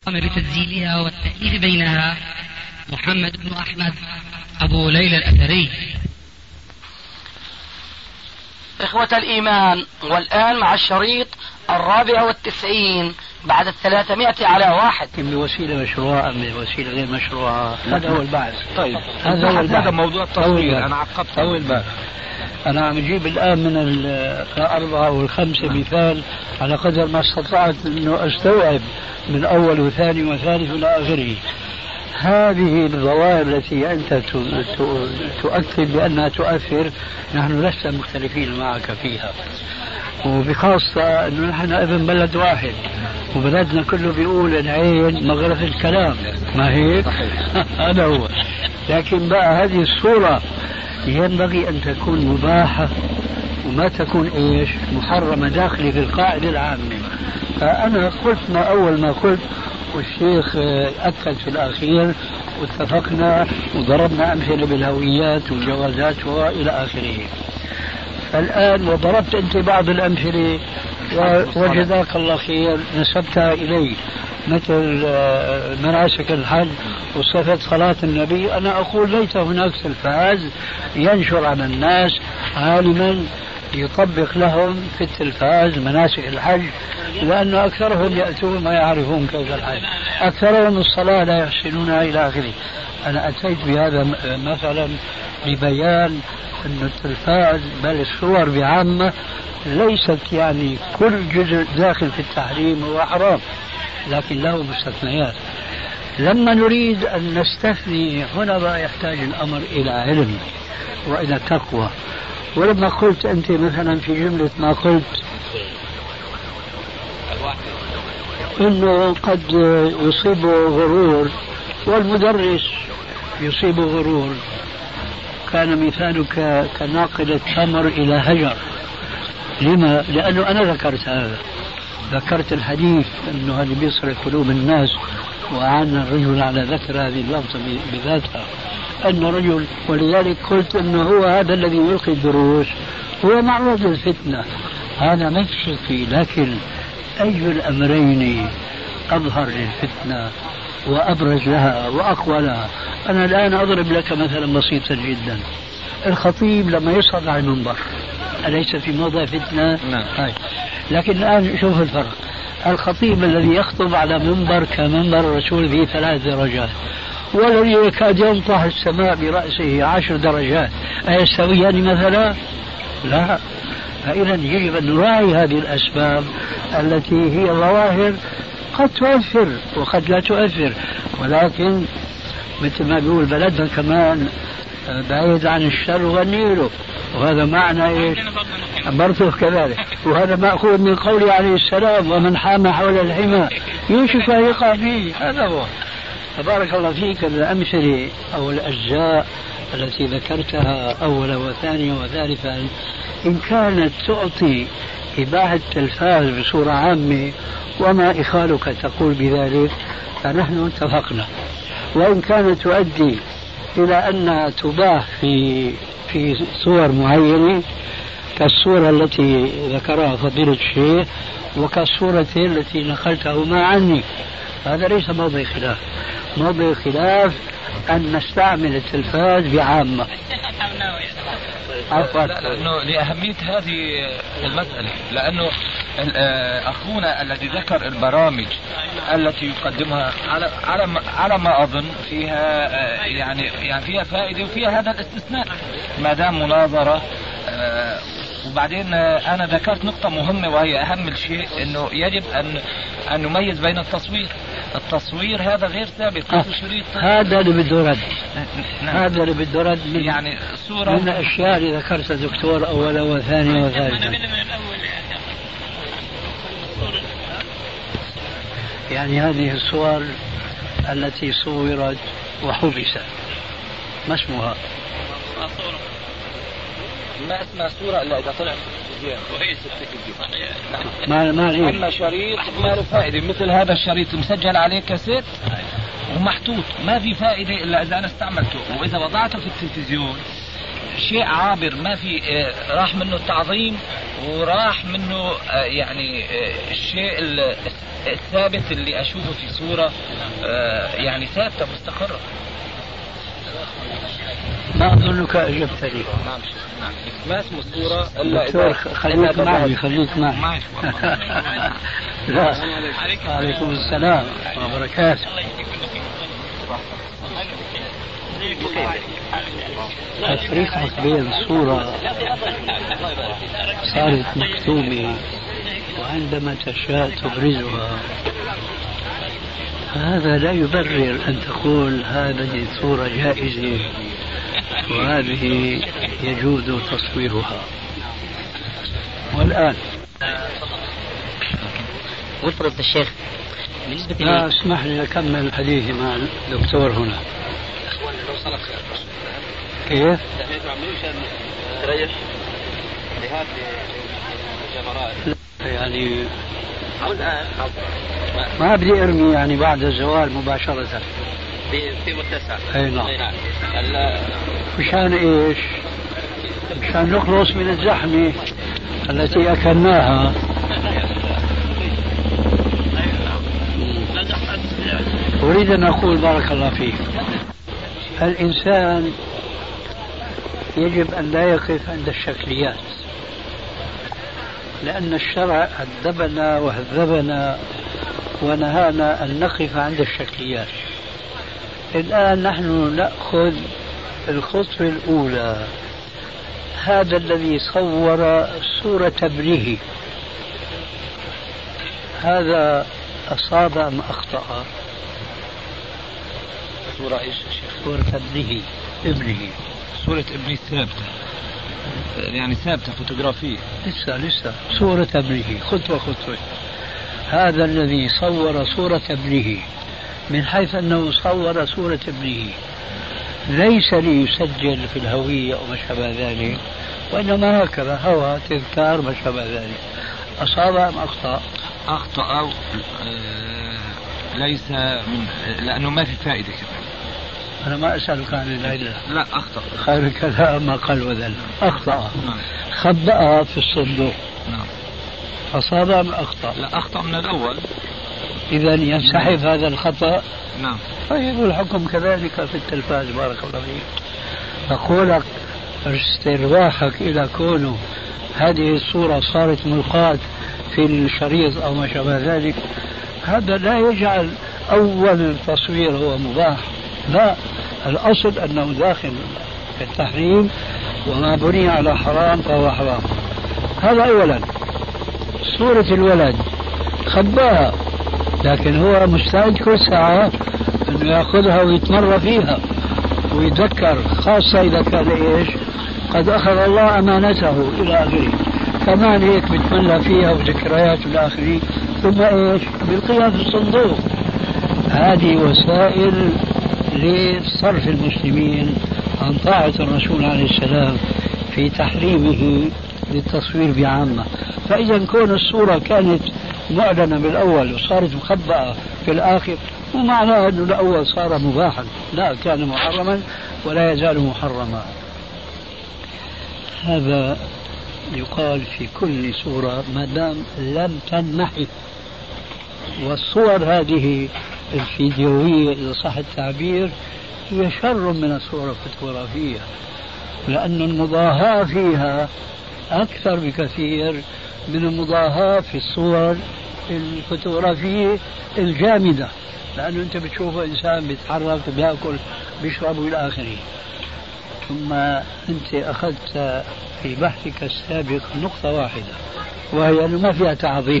بتسجيلها والتأليف بينها محمد بن أحمد أبو ليلى الأثري. إخوة الإيمان، والآن مع الشريط 94 بعد 300 على واحد. بوسيلة مشروعة من وسيلة غير مشروعة، هذا هو البحث. طيب هذا هو البحث. هذا موضوع التصوير. أنا عقبت طول بالك. أنا عم أجيب الآن من الأربعة والخمسة مثال على قدر ما استطعت أنه أستوعب من أول وثاني وثالث إلى آخره. هذه الظواهر التي أنت تؤكد بأنها تؤثر، نحن لسنا مختلفين معك فيها، وبخاصة أنه نحن ابن بلد واحد، وبلدنا كله بيقول العين مغرف الكلام، ما هيك؟ هذا هو. لكن بقى هذه الصورة ينبغي أن تكون مباحة وما تكون إيش محرمة داخلة في القاعدة العامة. فأنا قلت ما أول ما قلت، والشيخ أكد في الأخير، واتفقنا وضربنا أمثلة بالهويات والجوازات وإلى آخره. الآن وضربت أنت بعض الأمثلة وجزاك الله خير نسبتها إلي، مثل مناسك الحج وصفة صلاة النبي. أنا أقول ليس هناك تلفاز ينشر على الناس عالما يطبق لهم في التلفاز مناسك الحج، لأن أكثرهم يأتون ما يعرفون كيف الحج، أكثرهم الصلاة لا يحسنونها إلى آخره. أنا أتيت بهذا مثلا لبيان أن التلفاز بل الصور بعامة ليست يعني كل جزء داخل في التحريم هو حرام، لكن له مستثنيات. لما نريد أن نستثني هنا بقى يحتاج الأمر إلى علم وإلى تقوى. ولما قلت أنت مثلا في جملة ما قلت إنه قد يصيبه غرور والمدرس يصيبه غرور، كان مثالك كناقل التمر إلى هجر. لما؟ لأنه أنا ذكرت هذا، ذكرت الحديث أنه هذا بيصرف قلوب الناس، وأعان الرجل على ذكر هذه اللفظة بذاتها أن رجل، ولذلك قلت أنه هو هذا الذي يلقي الدروس هو معرض للفتنة، هذا ما في شك فيه. لكن أي الأمرين أظهر للفتنة وأبرز لها وأقوى لها؟ أنا الآن أضرب لك مثلا بسيطا جدا. الخطيب لما يصعد على المنبر أليس في موضع فتنة؟ نعم. لكن الآن شوف الفرق. الخطيب الذي يخطب على منبر كمنبر الرسول فيه 3 درجات، والذي يكاد ينطح السماء برأسه 10 درجات، أيستويان مثلا؟ لا. فإذا يجب أن نراعي هذه الأسباب التي هي ظواهر قد تؤثر وقد لا تؤثر، ولكن مثل ما بيقول بلدنا كمان بعيد عن الشر والنيل، وهذا معنى إيش؟ برضه كذلك. وهذا مأخوذ من قوله عليه السلام: ومن حام حول الحمى يوشك أن يقع فيه. هذا هو. تبارك الله فيك. الأمثلة أو الأجزاء التي ذكرتها أولا وثانيا وثالثا إن كانت تعطي إباحة التلفاز بصورة عامة وما إخالك تقول بذلك فنحن اتفقنا، وإن كانت تؤدي إلى أنها تباح في صور معينة كالصورة التي ذكرها فضيلة الشيخ وكالصورة التي نقلتهما عني، هذا ليس موضع خلاف. موضع خلاف أن نستعمل التلفاز بعامة. لأنه لأهمية هذه المسألة، لأنه أخونا الذي ذكر البرامج التي يقدمها على ما أظن فيها يعني فيها فائدة وفيها هذا الاستثناء ما دام مناظرة. وبعدين أنا ذكرت نقطة مهمة وهي أهم شيء، أنه يجب أن نميز بين التصوير هذا غير ثابت. هذا اللي بده رد. هذا اللي بده رد يعني صورة من الأشياء اللي ذكرتها دكتور أولا وثانيا وثالثا. يعني هذه الصور التي صورت وحبست ما اسمها؟ ما اسمها صورة إلا إذا طلعت في التلفزيون. ما أما شريط ما له فائدة، مثل هذا الشريط مسجل عليه كاسيت ومحطوط، ما في فائدة إلا إذا أنا استعملته. وإذا وضعته في التلفزيون شيء عابر ما في راح منه التعظيم وراح منه يعني الشيء الثابت اللي أشوفه في صورة يعني ثابتة مستقرة. ما أظنك أجبتني. نعم ما اسم الصورة دكتور خليك معي لا. عليكم السلام وبركاته. تفريقك بين الصورة صارت مكتومة وعندما تشاء تبرزها، هذا لا يبرر أن تقول هذه الصورة جائزة وهذه يجوز تصويرها. والآن وفرض الشيخ بالنسبة لا اسمح لي أكمل حديثي مع الدكتور هنا. كيف؟ تريح لهذه الجمرات يعني أو الآن ما بدي أرمي يعني بعد الزوال مباشرة في متسع. أي نعم. مشان إيش؟ مشان نخلص من الزحمة التي أكلناها. أريد أن أقول بارك الله فيك، الإنسان يجب أن لا يقف عند الشكليات، لأن الشرع أدبنا وهذبنا ونهانا أن نقف عند الشكليات. الآن نحن نأخذ الخطوة الأولى، هذا الذي صور صورة ابنه هذا أصاب أم أخطأ؟ صورة إيش؟ صورة ابنه صورة ابني ثابتة، يعني ثابتة فوتوغرافية. لسه صورة ابنه خطوة. هذا الذي صور صورة ابنه من حيث أنه صور صورة ابنه ليس ليسجل في الهوية أو ما شابه ذلك، وإنما هكذا هوى تذكار ما شابه ذلك. أصاب أم أخطأ؟ أخطأ ليس من لأنه ما في فائدة كذا. أنا ما أسألك عن العلة. لا أخطأ. خير الكلام ما قل وذل. أخطأ. خبأها في الصندوق. نعم. أصاب أم أخطأ؟ لا أخطأ من الأول. إذا ينسحب هذا الخطأ. نعم. طيب الحكم كذلك في التلفاز بارك الله فيك. أقولك استرواحك إلى كونه هذه الصورة صارت ملقاة في الشريط أو ما شابه ذلك، هذا لا يجعل أول تصوير هو مباح. لا، الأصل أنه داخل في التحريم، وما بني على حرام فهو حرام. هذا أولا. صورة الولد خباها، لكن هو مستعد كل ساعة أنه يأخذها ويتمر فيها ويتذكر، خاصة إذا كان إيش قد أخذ الله أمانته إلى آخره. كمان هيك بتملى فيها وذكريات إلى آخره، ثم إيش بالقيام في الصندوق. هذه وسائل لصرف المسلمين عن طاعة الرسول عليه السلام في تحريمه للتصوير بعامة. فإذا كون الصورة كانت معلنة بالأول وصارت مخبأة في الآخر، ومعناه أنه الأول صار مباحا، لا، كان محرما ولا يزال محرما. هذا يقال في كل صورة ما دام لم تنمحي. والصور هذه الفيديوية إذا صح التعبير هي شر من الصور الفوتوغرافية، لأن المضاهاة فيها أكثر بكثير من المضاهاة في الصور الفوتوغرافية الجامدة، لأنه أنت بتشوف إنسان بيتحرك بيأكل بيشرب إلى آخره. ثم أنت أخذت في بحثك السابق نقطة واحدة، وهي أنه ما فيها تعظيم.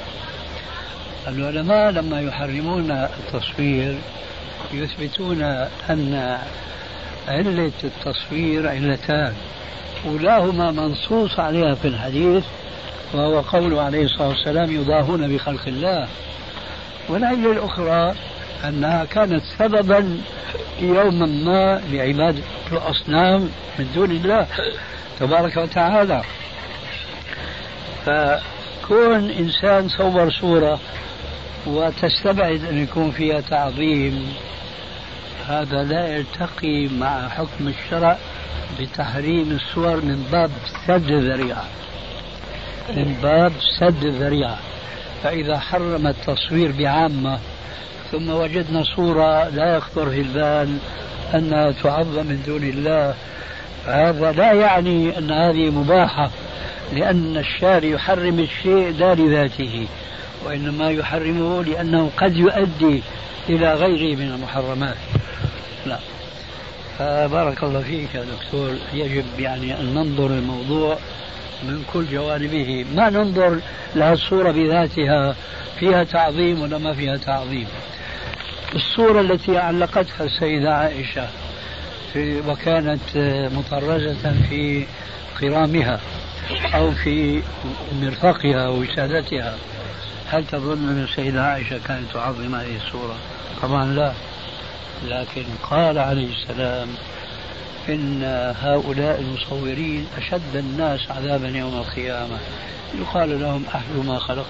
العلماء لما يحرمون التصوير يثبتون أن علة التصوير علتان، أولاهما منصوص عليها في الحديث، وهو قوله عليه الصلاة والسلام يضاهون بخلق الله. والعلة الأخرى أنها كانت سببا يوما ما لعبادة الأصنام من دون الله تبارك وتعالى. فكون إنسان صور صورة وتستبعد أن يكون فيها تعظيم، هذا لا يلتقي مع حكم الشرع بتحريم الصور من باب سد الذريعة، من باب سد الذريعة. فإذا حرم التصوير بعامة ثم وجدنا صورة لا يخطر في البال أنها تعظم من دون الله، فهذا لا يعني أن هذه مباحة، لأن الشارع يحرم الشيء لا لذاته، وإنما يحرمه لأنه قد يؤدي إلى غيره من المحرمات. لا، فبارك الله فيك يا دكتور، يجب يعني أن ننظر الموضوع من كل جوانبه، ما ننظر لها الصورة بذاتها فيها تعظيم ولا ما فيها تعظيم. الصورة التي علقتها السيدة عائشة وكانت مطرزة في قرامها أو في مرفقها ووسادتها، هل تظن أن السيدة عائشة كانت تعظم هذه الصورة؟ طبعا لا، لكن قال عليه السلام إن هؤلاء المصورين أشد الناس عذابا يوم القيامة، يقال لهم أهل ما خلق،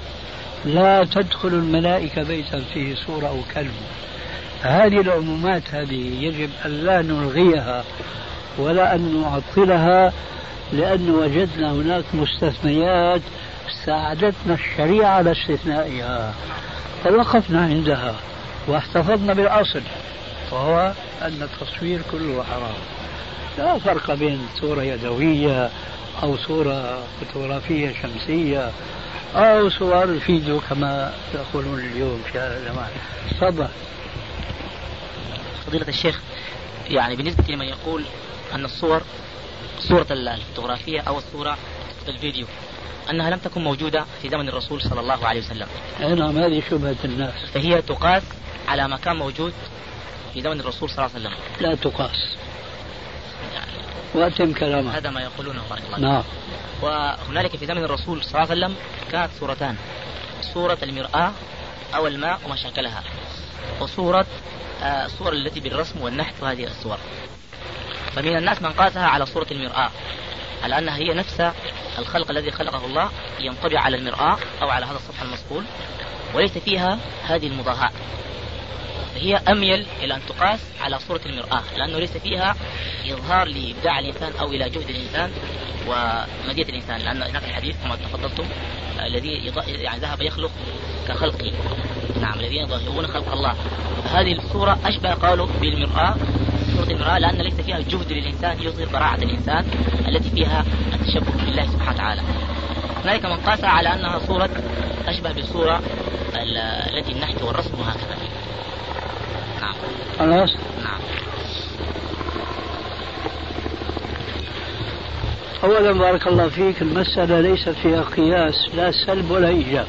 لا تدخل الملائكة بيتا فيه صورة أو كلب. هذه العمومات هذه يجب أن لا نلغيها ولا أن نعطلها، لأن وجدنا هناك مستثنيات ساعدتنا الشريعة على استثنائها، توقفنا عندها واحتفظنا بالأصل، وهو أن التصوير كله حرام. لا فرق بين صورة يدوية أو صورة فوتوغرافية شمسية أو صور فيديو كما يقولون اليوم في هذا الزمان. تفضل. فضيلة الشيخ، يعني بالنسبة لمن يقول أن صورة الفوتوغرافية أو الصورة الفيديو أنها لم تكن موجودة في زمن الرسول صلى الله عليه وسلم، نعم، هذه شبهة الناس، فهي تقاس على ما كان موجود في زمن الرسول صلى الله عليه وسلم. لا تقاس يعني، وأتم كلامه، هذا ما يقولونه بارك الله. نعم. وهنالك في زمن الرسول صلى الله عليه وسلم كانت صورتان، صورة المرآة أو الماء وما شكلها، وصورة الصور التي بالرسم والنحت وهذه الصور. فمن الناس من قاسها على صورة المرآة على أنها هي نفس الخلق الذي خلقه الله ينطبع على المرآة أو على هذا السطح المصقول، وليس فيها هذه المضاهاة، فهي أميل إلى أن تقاس على صورة المرآة، لأنه ليس فيها إظهار لإبداع الإنسان أو إلى جهد الإنسان ومدية الإنسان، لأن هناك الحديث كما تفضلتم الذي يعني ذهب يخلق كخلقه، نعم، الذين يظهرون خلق الله. هذه الصورة أشبه قالوا بالمرآة، صورة المرآة، لأن ليس فيها جهد للإنسان يظهر براعة الإنسان التي فيها التشبه بالله سبحانه وتعالى. هنالك من قاسها على أنها صورة أشبه بالصورة التي النحت والرسم وهكذا. نعم. خلاص. نعم. أولا بارك الله فيك، المسألة ليست فيها قياس لا سلب ولا إيجاب،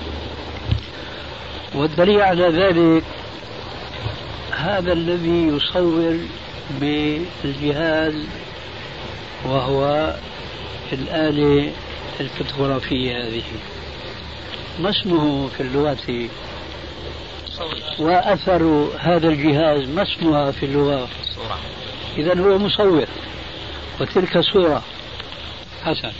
والدليل على ذلك هذا الذي يصور بالجهاز وهو الآلة الفوتوغرافية هذه، ما اسمه في اللغة؟ وأثر هذا الجهاز ما اسمها في اللغة؟ صورة. إذن هو مصور، وتلك صورة. حسن.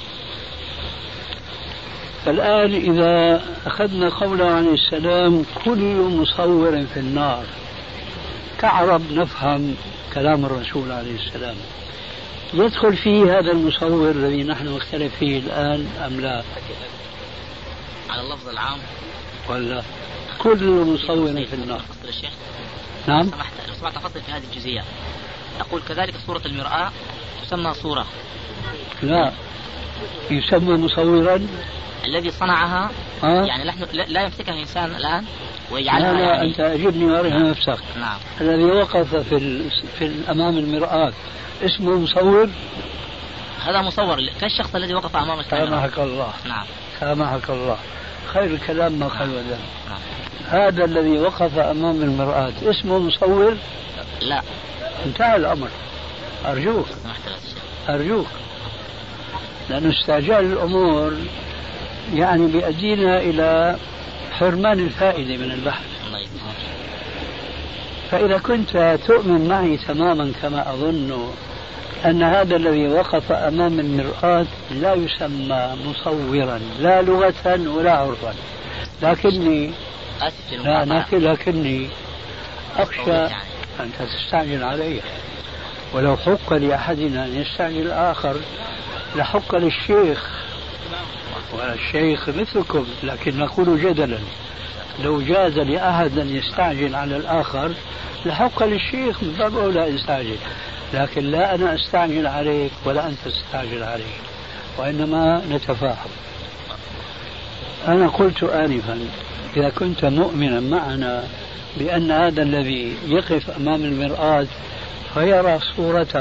فالآن إذا أخذنا قوله عليه السلام كل مصور في النار، كعرب نفهم كلام الرسول عليه السلام، يدخل فيه هذا المصور الذي نحن نختلف فيه الآن أم لا؟ على اللفظ العام ولا كل مصور في النار؟ الشيخ نعم. لو سمحت أفصل في هذه الجزئية، أقول كذلك صورة المرآة تسمى صورة؟ لا، يسمى مصورا الذي صنعها. يعني نحن لا يمسكها الإنسان الآن ويجعلها. لا يعني أنت أجبني وارها نفسك. نعم. الذي وقف في أمام المرآة اسمه مصور؟ هذا مصور كالشخص الذي وقف أمام الكاميرا. سامحك الله. نعم. سامحك الله، خير الكلام ما خير ذلك. نعم. هذا الذي وقف أمام المرآة اسمه مصور؟ لا. انتهى الأمر. أرجوك أرجوك، لأن استعجال الأمور يعني بيؤدينا إلى حرمان الفائدة من البحث. فإذا كنت تؤمن معي تماما كما أظن أن هذا الذي وقف أمام المرآة لا يسمى مصورا لا لغة ولا عرفا، لكني أخشى أن تستعجل علي، ولو حق لأحدنا أن يستعجل الآخر لحق للشيخ، والشيخ مثلكم، لكن نقول جدلا لو جاز لأحد أن يستعجل على الآخر لحق للشيخ من باب أولى يستعجل، لكن لا أنا أستعجل عليك ولا أنت تستعجل عليك، وإنما نتفاهم. أنا قلت آنفا إذا كنت مؤمنا معنا بأن هذا الذي يقف أمام المرآة فيرى صورته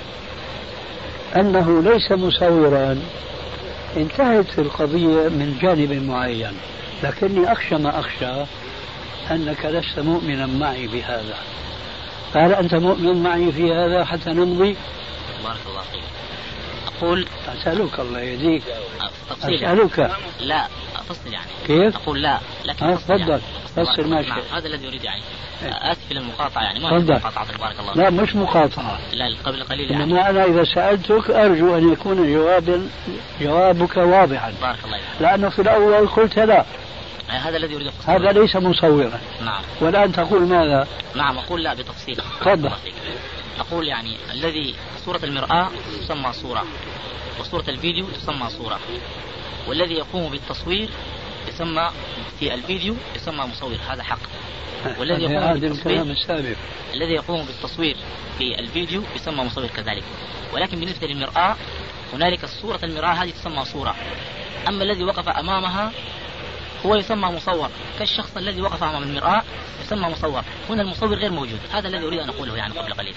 أنه ليس مصورا، انتهت القضية من جانب معين، لكني أخشى ما أخشى أنك لست مؤمنا معي بهذا. قال أنت مؤمن معي في هذا حتى نمضي؟ بارك الله فيك. أقول أسألك الله يهديك، أسألك يعني. لا أفصل يعني كيف؟ أقول لا لكن تفضل يعني. فصل ماشي. هذا الذي أريد يعني. آسف للمقاطعة يعني، ما تفضل. مقاطعة بارك الله. لا مش مقاطعة، لا قبل قليل يعني. إنما أنا إذا سألتك أرجو أن يكون جوابك واضحا، بارك الله فيك. لأنه في الأول قلت لا، هذا الذي أريد أفصل. هذا ليس مصورا. نعم. والآن تقول ماذا؟ نعم أقول لا بتفصيل. تفضل. أقول يعني الذي صورة المرآة تسمى صورة، وصورة الفيديو تسمى صورة، والذي يقوم بالتصوير يسمى في الفيديو يسمى مصور، هذا حق. والذي يقوم بالتصوير الذي يقوم بالتصوير في الفيديو يسمى مصور كذلك. ولكن بالنسبة للمرآة هنالك صورة المرآة هذه تسمى صورة، أما الذي وقف أمامها هو يسمى مصور، كالشخص الذي وقف أمام المرآة يسمى مصور. هنا المصور غير موجود، هذا الذي أريد أن أقوله يعني قبل قليل.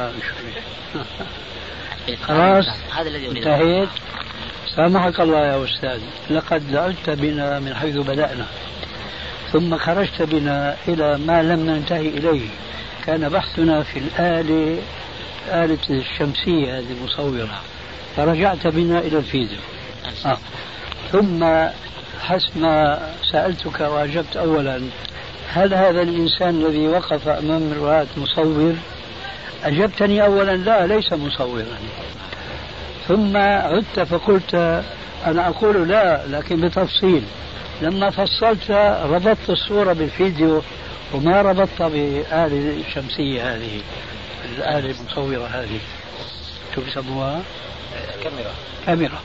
خلاص هذا الذي أريد. انتهيت. سامحك الله يا أستاذ، لقد لعبت بنا من حيث بدأنا ثم خرجت بنا إلى ما لم ننتهي إليه. كان بحثنا في آلة الشمسية هذه المصورة، فرجعت بنا إلى الفيديو. ثم حسب ما سألتك وأجبت أولا هل هذا الإنسان الذي وقف أمام المرآة مصور؟ أجبتني أولا لا ليس مصورا. ثم عدت فقلت أنا أقول لا لكن بتفصيل. لما فصلت ربطت الصورة بالفيديو وما ربطت بآلة الشمسية هذه، الآلة المصورة هذه شو بيسموها؟ كاميرا.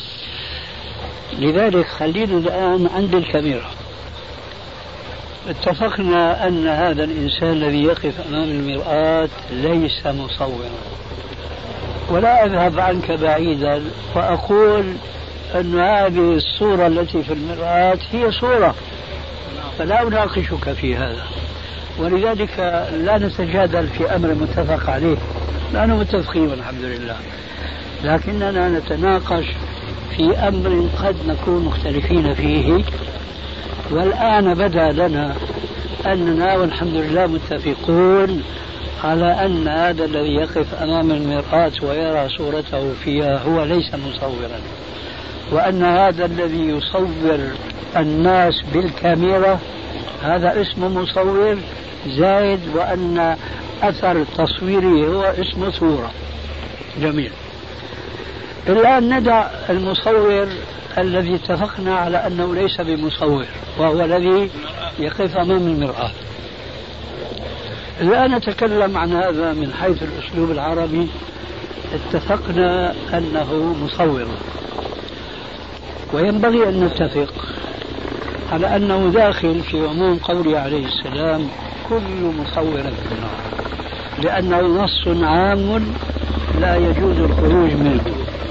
لذلك خلينا الآن عند الكاميرا. اتفقنا أن هذا الإنسان الذي يقف أمام المرآة ليس مصورا، ولا أذهب عنك بعيدا وأقول أن هذه الصورة التي في المرآة هي صورة، فلا أناقشك في هذا. ولذلك لا نتجادل في أمر متفق عليه، نحن متفقين والحمد لله، لكننا نتناقش في أمر قد نكون مختلفين فيه. والآن بدا لنا أننا والحمد لله متفقون على أن هذا الذي يقف أمام المرآة ويرى صورته فيها هو ليس مصورا، وأن هذا الذي يصور الناس بالكاميرا هذا اسمه مصور زائد، وأن أثر تصويره هو اسمه صورة. جميل. الآن ندع المصور الذي اتفقنا على أنه ليس بمصور وهو الذي يقف أمام المرآة. الآن نتكلم عن هذا من حيث الأسلوب العربي. اتفقنا أنه مصور، وينبغي أن نتفق على أنه داخل في عموم قوله عليه السلام كل مصور في النار، لأنه نص عام لا يجوز الخروج منه.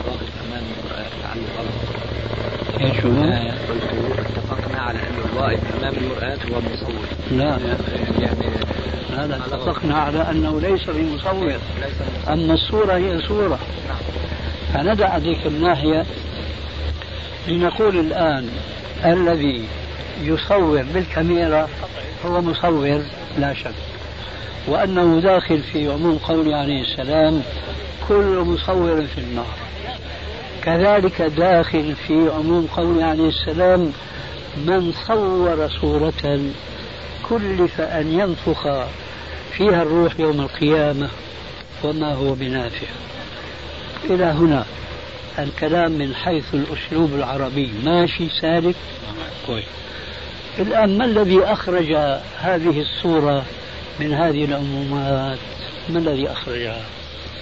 ايش هو؟ اتفقنا على أن الواقف أمام المرآة هو مصور. لا يعني هذا اتفقنا على أنه ليس بمصور، أما الصورة هي صورة. فندع ذيك الناحية لنقول الآن الذي يصور بالكاميرا هو مصور لا شك، وأنه داخل في عموم قوله عليه السلام كل مصور في النار. كذلك داخل في عموم قوله عليه السلام من صور صورة كلف أن ينفخ فيها الروح يوم القيامة وما هو بنافع. إلى هنا الكلام من حيث الأسلوب العربي ماشي سالك كويس. الآن ما الذي أخرج هذه الصورة من هذه العمومات؟ ما الذي أخرجها؟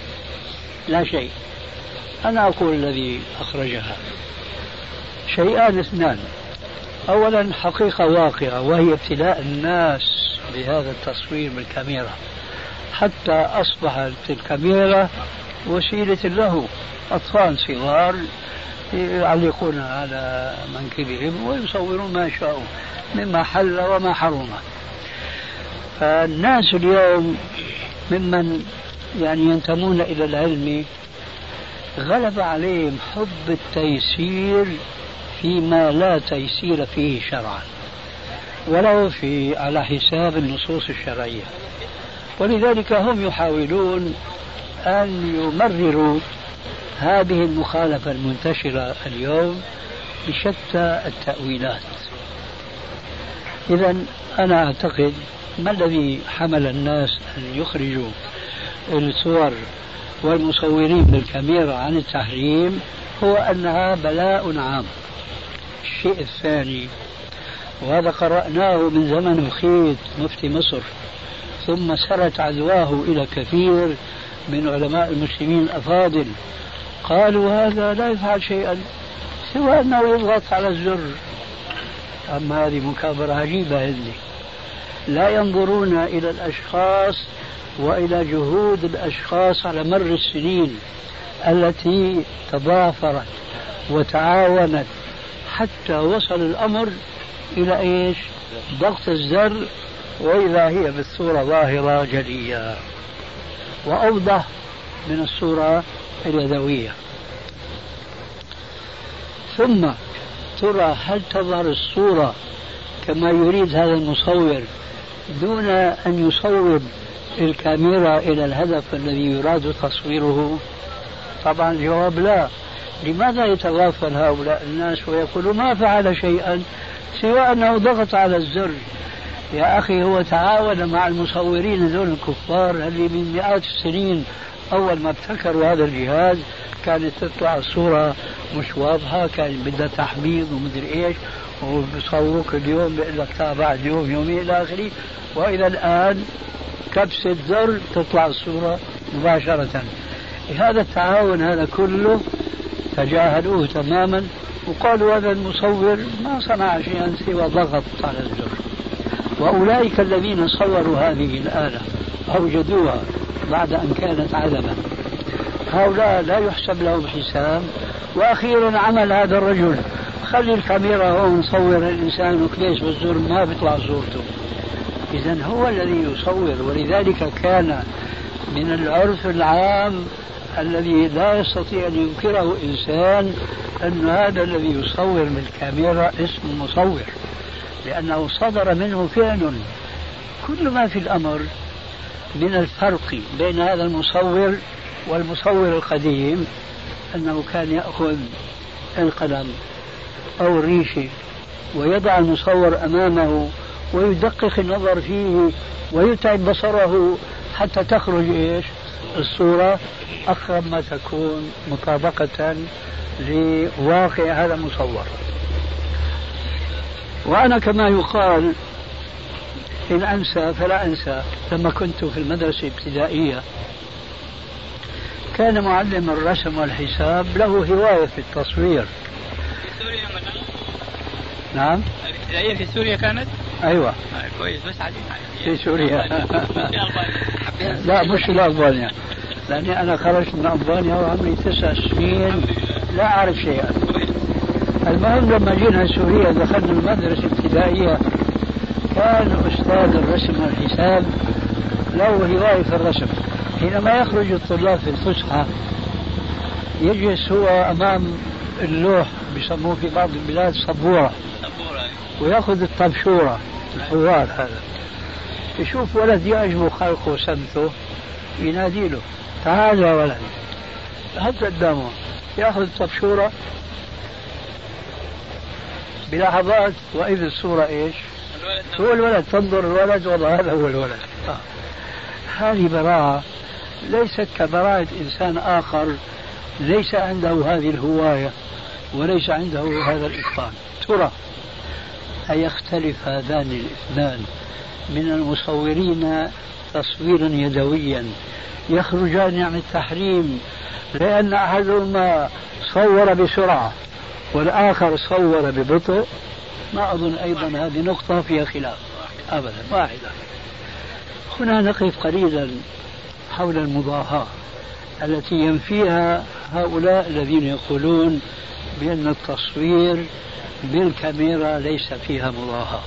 لا شيء. أنا أقول الذي أخرجها شيئان اثنان. أولا حقيقة واقعة، وهي ابتلاء الناس بهذا التصوير بالكاميرا، حتى أصبحت الكاميرا وسيلة له. أطفال صغار يعلقون على منكبهم ويصورون ما شاءوا مما حل وما حرم. فالناس اليوم ممن يعني ينتمون إلى العلم غلب عليهم حب التيسير فيما لا تيسير فيه شرعا، ولو على حساب النصوص الشرعية. ولذلك هم يحاولون أن يمرروا هذه المخالفة المنتشرة اليوم بشتى التأويلات. إذا أنا أعتقد ما الذي حمل الناس أن يخرجوا الصور والمصورين بالكاميرا عن التحريم هو أنها بلاء عام. الشيء الثاني، وهذا قرأناه من زمن الخيط مفتي مصر، ثم سرت عدواه إلى كثير من علماء المسلمين الأفاضل، قالوا هذا لا يفعل شيئا سوى أنه يضغط على الزر. أما هذه مكابرة عجيبة، هذه لا ينظرون إلى الأشخاص وإلى جهود الأشخاص على مر السنين التي تضافرت وتعاونت حتى وصل الأمر إلى إيش؟ ضغط الزر، وإذا هي بالصورة ظاهرة جلية وأوضح من الصورة اليدوية. ثم ترى هل تظهر الصورة كما يريد هذا المصور دون أن يصوب الكاميرا إلى الهدف الذي يراد تصويره؟ طبعا الجواب لا. لماذا يتغافل هؤلاء الناس ويقولوا ما فعل شيئا سوى أنه ضغط على الزر؟ يا أخي هو تعاون مع المصورين ذول الكفار اللي من مئات السنين أول ما ابتكروا هذا الجهاز كانت تطلع الصورة مش واضحة، كان بدها تحميض ومدري إيش، وبصوروك اليوم بيقول لك بعد يوم يومين إلى آخره، وإلى الآن كبسة زر تطلع الصورة مباشرة. هذا التعاون هذا كله تجاهلوه تماما وقالوا هذا المصور ما صنع شيئا سوى ضغط على الزر. وأولئك الذين صوروا هذه الآلة أوجدوها بعد أن كانت عدما، هؤلاء لا يحسب لهم حساب. وأخيرا عمل هذا الرجل خلي الكاميرا هون صور الإنسان وكليش بالزر ما بيطلع صورته. إذن هو الذي يصور. ولذلك كان من العرف العام الذي لا يستطيع أن ينكره إنسان أن هذا الذي يصور بالكاميرا اسم مصور، لأنه صدر منه فعل. كل ما في الأمر من الفرق بين هذا المصور والمصور القديم أنه كان يأخذ القلم أو الريشة ويضع المصور أمامه ويدقق النظر فيه ويتعب بصره حتى تخرج إيش الصورة أقرب ما تكون مطابقة لواقع هذا المصور. وأنا كما يقال إن أنسى فلا أنسى، لما كنت في المدرسة الابتدائية كان معلم الرسم والحساب له هواية في التصوير. في سوريا مثلا؟ نعم. الابتدائية في سوريا كانت؟ أيوة. كويس، بس عادي في سوريا. لا مش في ألبانيا، لأني أنا خرجت من ألبانيا وعمري 9 سنين لا أعرف شيئا. المهم لما جينا سوريا دخلنا المدرسة الابتدائية كان أستاذ الرسم والحساب له هواية في الرسم. حينما يخرج الطلاب في الفسحة يجلس هو أمام اللوح بيسموه في بعض البلاد سبورة، ويأخذ الطبشورة الحوار هذا، يشوف ولد يعجبه خلقه وسمته ينادي له تعال يا ولد، حتى قدامه يأخذ الطبشورة بلحظات وإذا الصورة إيش هو الولد، تنظر الولد والله هذا هو الولد. هذه براءة ليست كبراءة إنسان آخر ليس عنده هذه الهواية وليس عنده هذا الإتقان. ترى أيختلف هذان الاثنان من المصورين تصويرا يدويا يخرجان عن التحريم، لأن أحدهما صور بسرعة والآخر صور ببطء. ما أظن أيضا هذه نقطة فيها خلاف أبدا، واحدة. هنا نقف قليلا حول المضاهاة التي ينفيها هؤلاء الذين يقولون بأن التصوير بالكاميرا ليس فيها مضاهاة.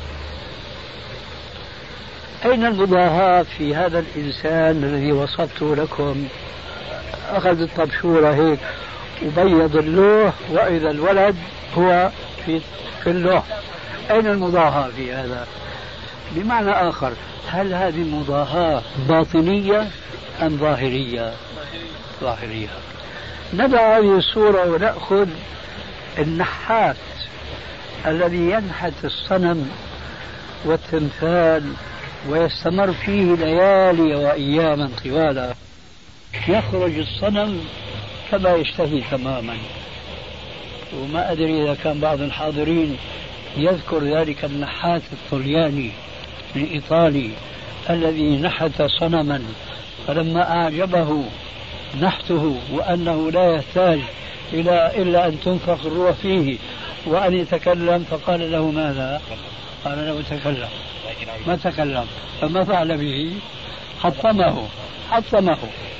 أين المضاهاة في هذا الإنسان الذي وصفته لكم؟ أخذ الطبشورة هيك وبيض اللوح وإذا الولد هو في اللوح. أين المضاهاة في هذا؟ بمعنى آخر، هل هذه المضاهاة باطنية أم ظاهرية؟ ظاهرية. ندع هذه الصورة ونأخذ النحات الذي ينحت الصنم والتمثال ويستمر فيه ليالي وأياما طوالا، يخرج الصنم كما يشتهي تماما. وما أدري إذا كان بعض الحاضرين يذكر ذلك النحات الطلياني الإيطالي الذي نحت صنما، فلما أعجبه نحته وأنه لا يحتاج إلا أن تنفخ الروح فيه وأن يتكلم، فقال له ماذا؟ قال له تكلم. ما تكلم، فما فعل به؟ حطمه.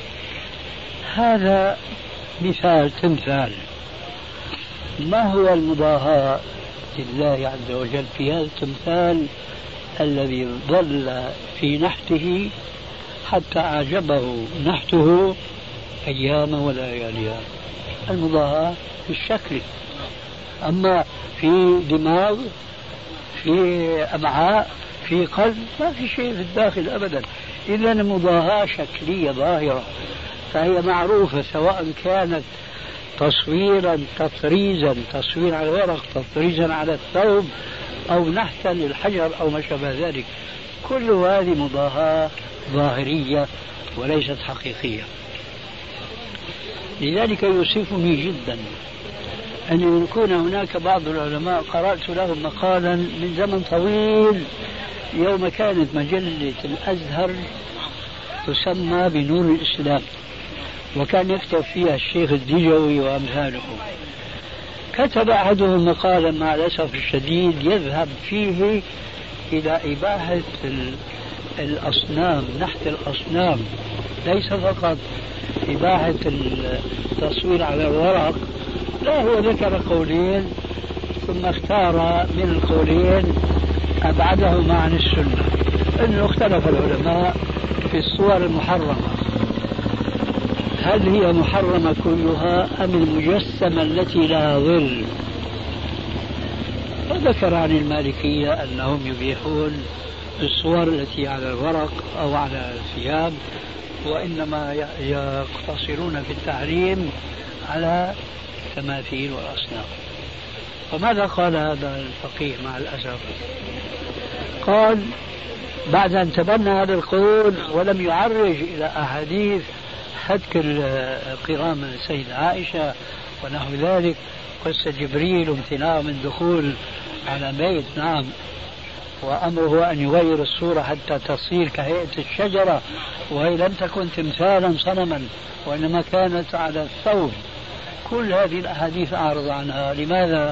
هذا مثال تمثال. ما هو المضاهاة لله عز وجل في هذا التمثال الذي ظل في نحته حتى أعجبه نحته أيام ولياليها؟ المضاهاة في الشكل، أما في دماغ، في أمعاء، في قلب، ما في شيء في الداخل أبدا. إذا المضاهاة شكلية ظاهرة، فهي معروفة، سواء كانت تصويرا تطريزا، تصوير على الورق، تطريزا على الثوب، أو نحتا للحجر أو ما شابه ذلك. كل هذه مضاهاة ظاهرية وليست حقيقية. لذلك يؤسفني جدا أن يكون هناك بعض العلماء، قرأت لهم مقالا من زمن طويل يوم كانت مجلة الأزهر تسمى بنور الإسلام، وكان يكتب فيها الشيخ الدجوي وأمثاله. كتب أحدهم مقالا مع الأسف الشديد يذهب فيه إلى إباحة الأصنام، نحت الأصنام، ليس فقط إباحة التصوير على الورق. لا، هو ذكر قولين ثم اختار من القولين أبعدهما عن السنة، أنه اختلف العلماء في الصور المحرمة، هل هي محرمة كلها أم المجسمة التي لها ظل؟ وذكر عن المالكية أنهم يبيحون الصور التي على الورق أو على الثياب، وإنما يقتصرون في التحريم على التماثيل والأصنام. فماذا قال هذا الفقيه مع الأسف؟ قال بعد أن تبنى هذا القول ولم يعرج إلى أحاديث هتك القرام السيدة عائشة ونحو ذلك، قصة جبريل وامتناعه من دخول على بيت، نعم، وأمره أن يغير الصورة حتى تصير كهيئة الشجرة، وهي لم تكن تمثالا صنما وإنما كانت على الثوب. كل هذه الأحاديث أعرض عنها. لماذا؟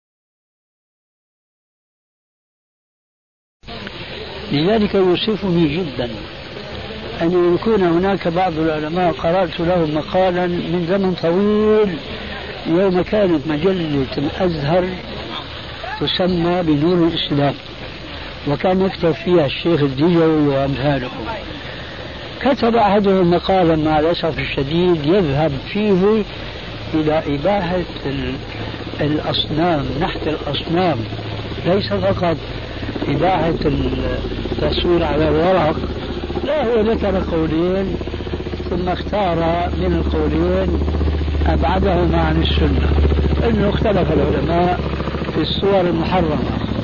لذلك يؤسفني جدا أن يكون هناك بعض العلماء، قرأت لهم مقالا من زمن طويل يوم كانت مجلة الأزهر تسمى بنور الإسلام، وكان يكتب فيها الشيخ الدجوي وأمثاله. كتب أحدهم مقالا مع الأسف الشديد يذهب فيه إلى إباحة الأصنام، نحت الأصنام، ليس فقط إباحة التصوير على الورق. لا، هو ذكر قولين ثم اختار من القولين أبعدهما عن السنة، أنه اختلف العلماء في الصور المحرمة،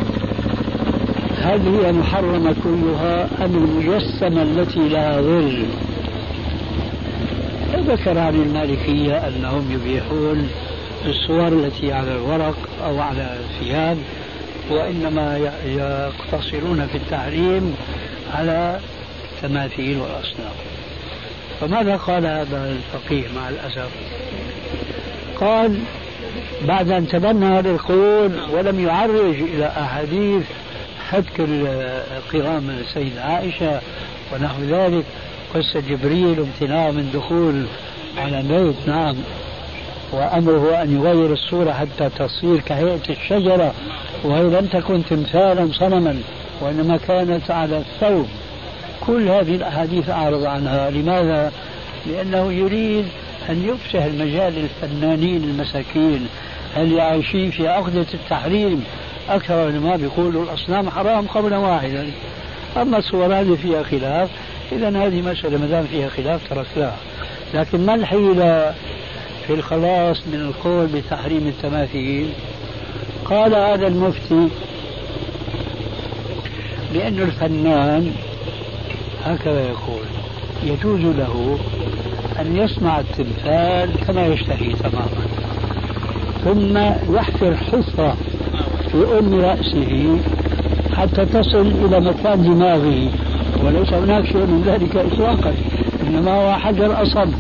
هل هي محرمة كلها أم المجسمة التي لها ظل؟ ذكر عن المالكية أنهم يبيحون الصور التي على الورق أو على الثياب، وإنما يقتصرون في التحريم على التماثيل والأصنام. فماذا قال هذا الفقيه مع الأسف؟ قال بعد أن تبنى هذا القول ولم يعرج إلى أحاديث حتك القرام من السيدة عائشة ونحو ذلك، قصة جبريل وامتناعه من دخول على بيت، نعم، وأمره أن يغير الصورة حتى تصير كهيئة الشجرة، وهي لم تكن تمثالا صنما وإنما كانت على الثوب. كل هذه الأحاديث أعرض عنها. لماذا؟ لأنه يريد أن يفسح المجال للفنانين المساكين اللي عايشين في عقدة التحريم. أكثر العلماء بيقولوا الأصنام حرام قولا واحدا، أما الصور هذه فيها خلاف، إذا هذه مسألة ما دام فيها خلاف تركناها. لكن ما الحيلة في الخلاص من القول بتحريم التماثيل؟ قال هذا المفتي بأن الفنان هكذا يقول يجوز له أن يصنع التمثال كما يشتهي تماما، ثم يحفر حفرة في أم رأسه حتى تصل إلى مكان دماغه، وليس هناك شيء من ذلك إطلاقا، إنما هو حجر أصم.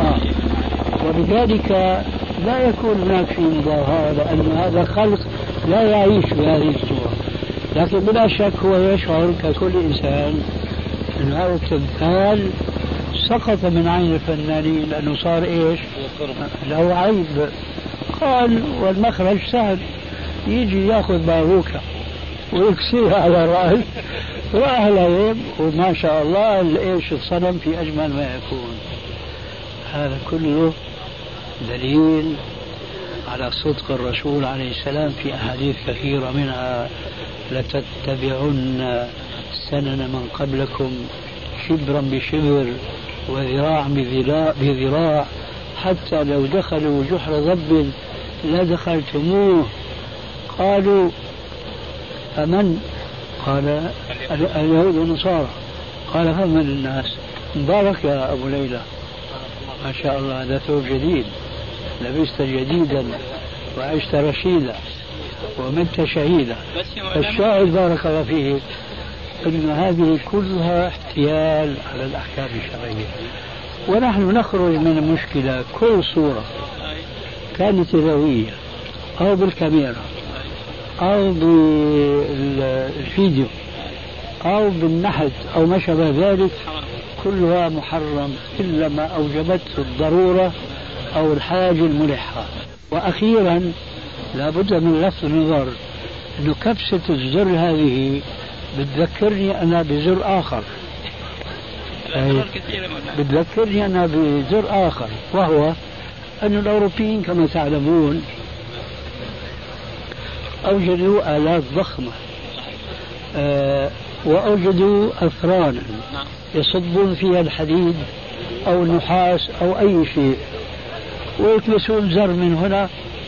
وبذلك لا يكون هناك في مضاهاة، لأن هذا خلق لا يعيش بهذه الصورة. لكن بلا شك هو يشعر ككل إنسان أن هذا التمثال سقط من عين الفنانين لأنه صار إيش؟ له عيب. قال والمخرج سهل، يجي ياخذ باروكة ويكسرها على الرأس وأهلا، وما شاء الله إيش الصنم في أجمل ما يكون. هذا كله دليل على صدق الرسول عليه السلام في أحاديث كثيرة، منها لتتبعن سنن من قبلكم شبرا بشبر وذراع بذراع حتى لو دخلوا جحر ضب لدخلتموه. قالوا فمن؟ قال اليهود والنصارى. قال فمن الناس؟ مبارك يا أبو ليلى، ما شاء الله هذا ثوب جديد، لبست جديدا وعشت رشيدا ومت شهيدا. فالشاهد بارك الله فيه أن هذه كلها احتيال على الأحكام الشرعية. ونحن نخرج من المشكلة كل صورة كانت يدوية أو بالكاميرا أو بالفيديو أو بالنحت أو ما شابه ذلك، كلها محرم إلا ما أوجبته الضرورة أو الحاجة الملحة. وأخيرا لابد من لفت النظر أنه كبسة الزر هذه بتذكرني أنا بزر آخر، بتذكرني أنا بزر آخر، وهو أن الأوروبيين كما تعلمون أوجدوا آلات ضخمة وأوجدوا أفرانا يصبون فيها الحديد أو النحاس أو أي شيء، ويكبسون زر من هنا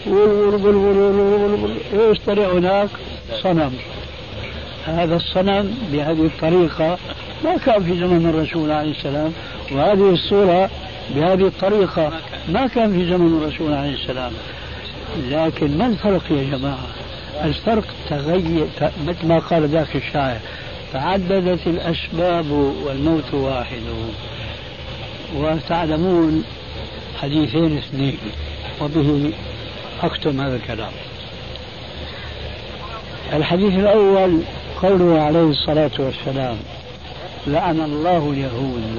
ويشتري هناك صنم. هذا الصنم بهذه الطريقة ما كان في زمن الرسول عليه السلام، وهذه الصورة بهذه الطريقة ما كان في زمن الرسول عليه السلام. لكن ما الفرق يا جماعة؟ الفرق تغير، مثل ما قال ذاك الشاعر تعددت الأسباب والموت واحد. وتعلمون حديثين اثنين وبه أختم هذا الكلام. الحديث الأول قوله عليه الصلاة والسلام لعن الله اليهود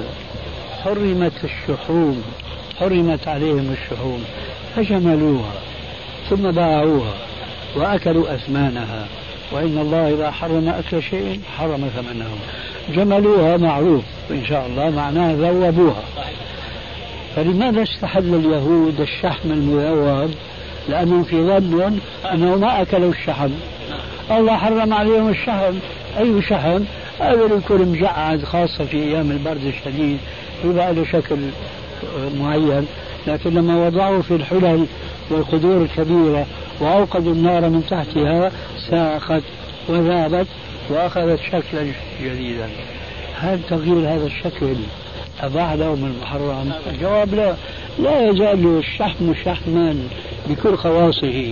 حرمت عليهم الشحوم فجملوها ثم باعوها وأكلوا أثمانها، وإن الله إذا حرم أكل شيء حرم ثمنه. جملوها معروف إن شاء الله معناه ذوبوها. فلماذا استحل اليهود الشحم المذوب؟ لأنهم في ظن أنه ما أكلوا الشحم، الله حرم عليهم الشحم. أي شحم؟ هذا يكون مجعد، خاصة في أيام البرد الشديد يبقى له شكل معين، لكن لما وضعوا في الحلل والقدور الكبيرة وأوقدوا النار من تحتها ساخت وذابت وأخذت شكلا جديدا. هل تغيير هذا الشكل أباح لهم المحرم؟ الجواب لا، لا يزال الشحم شحما بكل خواصه.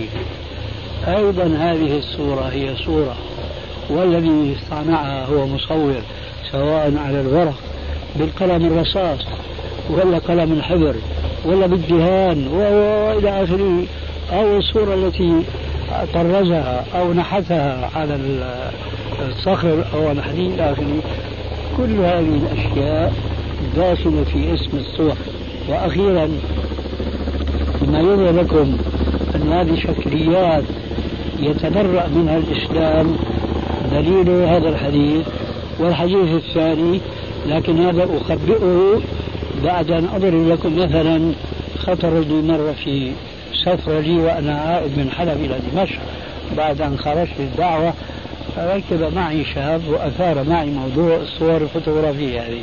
أيضا هذه الصورة هي صورة، والذي صنعها هو مصور سواء على الورق بالقلم الرصاص ولا قلم الحبر ولا بالدهان وإلى آخره، أو الصورة التي طرزها أو نحتها على الصخر أو الحديد إلى آخره، كل هذه الأشياء داخلة في اسم الصور. وأخيرا لما يظهر لكم أن هذه شكليات يتبرأ منها الإسلام دليل هذا الحديث والحديث الثاني، لكن هذا أخبئه بعد أن أضرب لكم مثلا خطر لي مرة في سفر لي وأنا عائد من حلب إلى دمشق بعد أن خرجت للدعوة، ركب معي شاب وأثار معي موضوع الصور الفوتوغرافية هذه،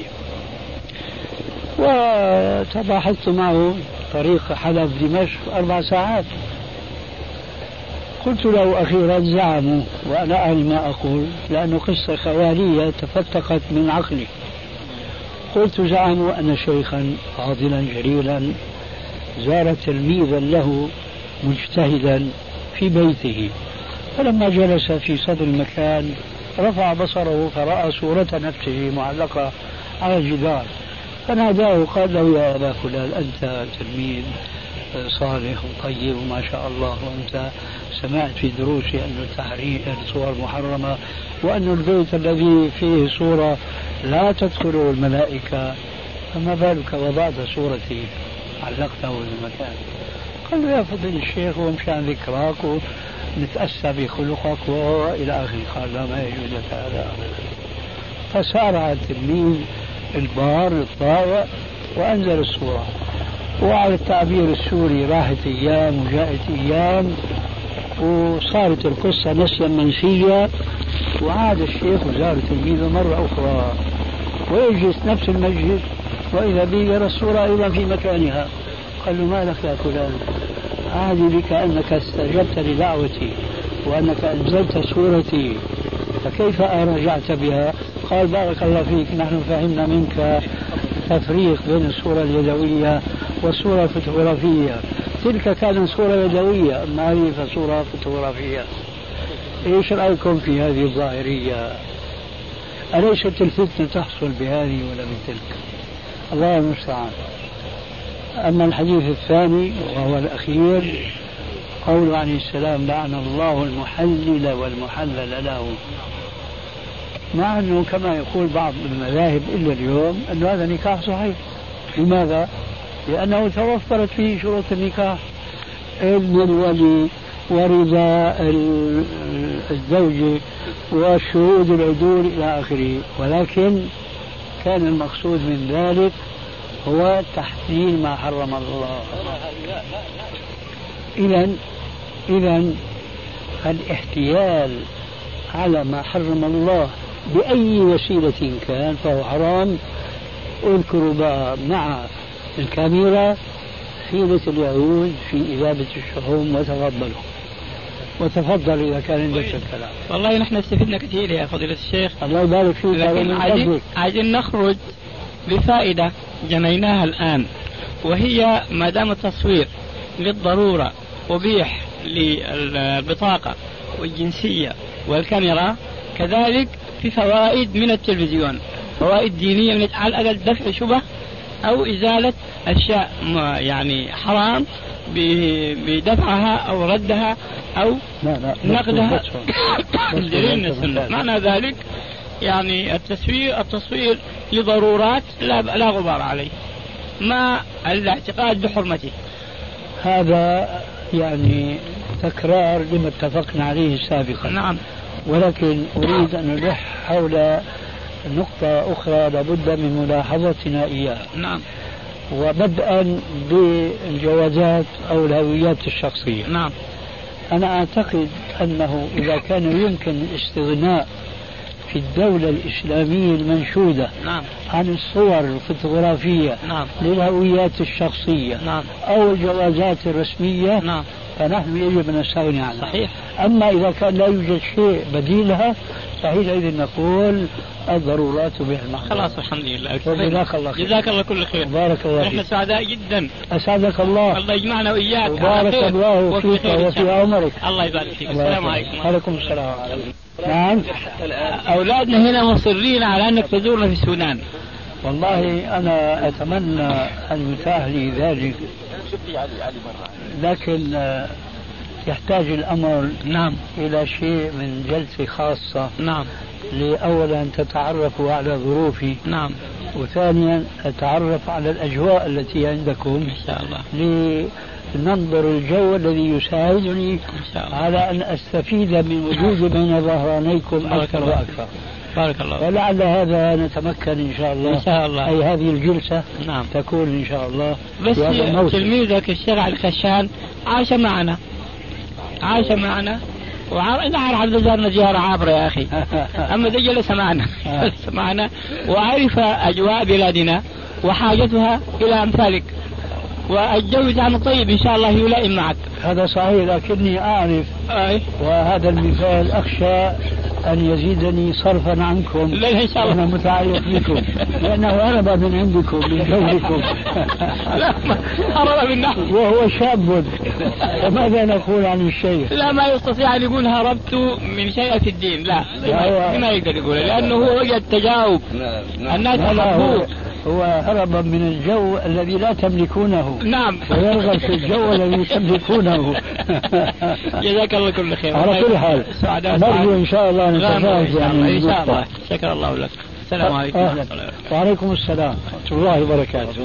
وتباحثت معه طريق حلب دمشق 4 ساعات. قلت له أخيرا زعموا وأنا أعلم ما أقول لأنه قصة خيالية تفتقت من عقلي. قلت زعموا أن شيخا فاضلا جليلا زار تلميذا له مجتهدا في بيته، فلما جلس في صدر المكان رفع بصره فرأى صورة نفسه معلقة على الجدار، فناداه قال له يا أبا فلان أنت تلميذ صالح وطيب وما شاء الله، وأنت سمعت في دروسي أن التحرير الصور محرمة وأن البيت الذي فيه صورة لا تدخله الملائكة، فما بالك وضعت صورتي علقته في المكان؟ قال له يا فضيل الشيخ ومشان ذكراك ونتأسى بخلقك وإلى آخره. قال لا ما يجوز لك هذا. فسارع التلميذ البار الطائع وأنزل الصورة، وعلى التعبير السوري راحت أيام وجاءت أيام وصارت القصة نسيا منسيا، وعاد الشيخ وزار تلميذه مرة أخرى ويجلس نفس المجلس وإذا به يرى الصورة أيضا في مكانها. قال له ما لك يا فلان؟ عادي بك أنك استجبت لدعوتي وأنك أنزلت صورتي، فكيف رجعت بها؟ قال بارك الله فيك، نحن فهمنا منك تفريق بين الصورة اليدوية والصورة الفوتوغرافية، تلك كانت صورة يدوية أما هذه فصورة فوتوغرافية. إيش رأيكم في هذه الظاهرية؟ أليست الفتنة تحصل بهذه ولا بتلك؟ الله المستعان. أما الحديث الثاني وهو الأخير قوله عليه السلام لعن الله المحلل والمحلل له، مع أنه كما يقول بعض المذاهب إلا اليوم أن هذا نكاح صحيح. لماذا؟ لأنه توفرت فيه شروط النكاح، إذن الولي ورضا الزوجة وشهود العدول إلى آخره، ولكن كان المقصود من ذلك هو تحليل ما حرم الله. إذن الاحتيال على ما حرم الله بأي وسيلة كان فهو حرام. اذكروا بقى مع الكاميرا حيلة اليهود في إذابة الشحوم وتفضل إذا كان عندك الكلام. والله نحن استفدنا كثير يا فضيلة الشيخ، الله يبارك فيك. لكن عايزين نخرج بفائدة جمعناها الآن، وهي ما دام التصوير للضرورة أبيح للبطاقة والجنسية والكاميرا، كذلك في فوائد من التلفزيون، فوائد دينية من على الأقل دفع شبه أو إزالة أشياء يعني حرام بدفعها أو ردها أو نقدها. معنى ذلك يعني التصوير لضرورات لا غبار عليه مع الاعتقاد بحرمته. هذا يعني تكرار لما اتفقنا عليه سابقا. نعم. ولكن أريد أن ألح حول نقطة أخرى لابد من ملاحظتنا إياها. نعم. وبدءا بالجوازات أو الهويات الشخصية. نعم. أنا أعتقد أنه إذا كان يمكن الاستغناء في الدولة الإسلامية المنشودة نعم. عن الصور الفوتوغرافية نعم. للهويات الشخصية نعم. أو الجوازات الرسمية نعم. فنحن يجب أن نستغني عنها. صحيح. أما إذا كان لا يوجد شيء بديلها فحينئذ نقول الضرورات تبيح المحظورات. خلاص الحمد لله. جزاك الله خير. جزاك الله كل خير. بارك الله فيك. نحن سعداء جدا. أسعدك الله. الله يجمعنا وإياك. بارك الله فيك وفي عمرك. الله يبارك فيك. السلام عليكم. وعليكم السلام. نعم. أولادنا هنا مصرين على أنك تزورنا في السودان. والله أنا أتمنى أن يتاح لي ذلك، لكن يحتاج الأمر نعم إلى شيء من جلسة خاصة. نعم. لأولا تتعرفوا على ظروفي. نعم. وثانيا أتعرف على الأجواء التي عندكم إن شاء الله. لننظر الجو الذي يساعدني على أن أستفيد من وجودي بين ظهرانيكم أكثر وأكثر. بارك الله. ولعل هذا نتمكن إن شاء الله. إن شاء الله. أي هذه الجلسة نعم تكون إن شاء الله. بس تلميذك الشيخ الخشان عاش معنا ونعرف عبد زارنا زيارة عابرة يا أخي. أما ده جلس معنا وعرف أجواء بلادنا وحاجتها إلى أمثالك، والجو عنه طيب إن شاء الله يلائم معك. هذا صحيح، لكني أعرف وهذا المثال أخشى أن يزيدني صرفا عنكم. لا إن شاء الله. أنا متعلق بكم لأنه هرب من عندكم من جولكم. لا هرب من نحو وهو شاب، فماذا نقول عن الشيخ؟ لا ما يستطيع أن يقول هربت من شيء في الدين، لا ما يقدر يقول، لأنه هو وجد تجاوب. الناس حبوه. هو هرب من الجو الذي لا تملكونه. نعم. ويرغب في الجو الذي تملكونه. جزاك الله كل خير. على كل حال نرجو إن شاء الله نتفاعل يعني. إن شاء الله. شكر الله لك. السلام عليكم. وعليكم السلام ورحمة الله وبركاته.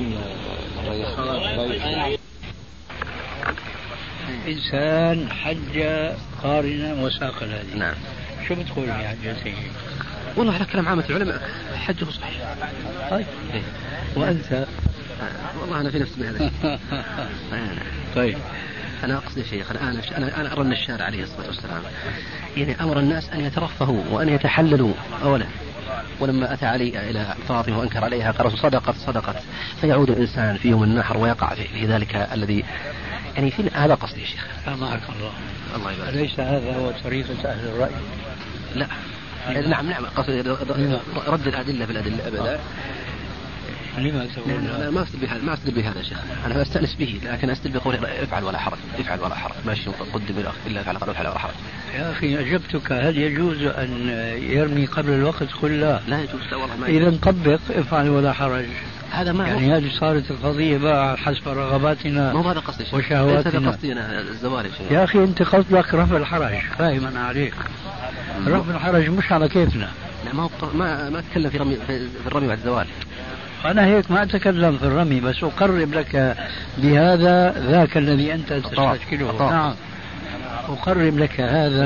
إنسان حج قارنا وساق الهدي. نعم. شو بتقول في حجته؟ والله على كلام عامة العلماء حجه صحيح. طيب. إيه؟ وأنت؟ والله أنا في نفس هذا. طيب. أنا أقصد يا شيخ أنا أرى أن الشارع عليه الصلاة والسلام يعني أمر الناس أن يترفهوا وأن يتحللوا أولا، ولما أتى علي إلى فاطمة وأنكر عليها قال صدقت فيعود الإنسان في يوم النحر ويقع في ذلك الذي يعني في هذا قصدي يا شيخ. سامحك الله يبارك. أليس هذا هو طريقة أهل الرأي؟ لا. نعم قصدي رد الأدلة بالأدلة أبدا. لما تقول؟ أنا ما أستدل بهذا يا شيخ، أنا أستأنس به، لكن أستدل بقول افعل ولا حرج ماشي قدم إلا فعل ولا حرج. يا أخي أجبتك، هل يجوز أن يرمي قبل الوقت؟ قل لا يجوز. لا والله ما إذا طبق افعل ولا حرج. هذا ما يعني هذه صارت القضية بقى حسب رغباتنا ما هذا قصدي وشهواتنا. هذا قصدي أنا الزوال يا شيخ. يا أخي أنت قصدك رفع الحرج، فاهم أنا عليك. رفع الحرج مش على كيفنا. لا ما أتكلم في الرمي بعد الزوال. أنا هيك ما أتكلم في الرمي، بس أقرب لك بهذا ذاك الذي أنت تستشكله. نعم أقرب لك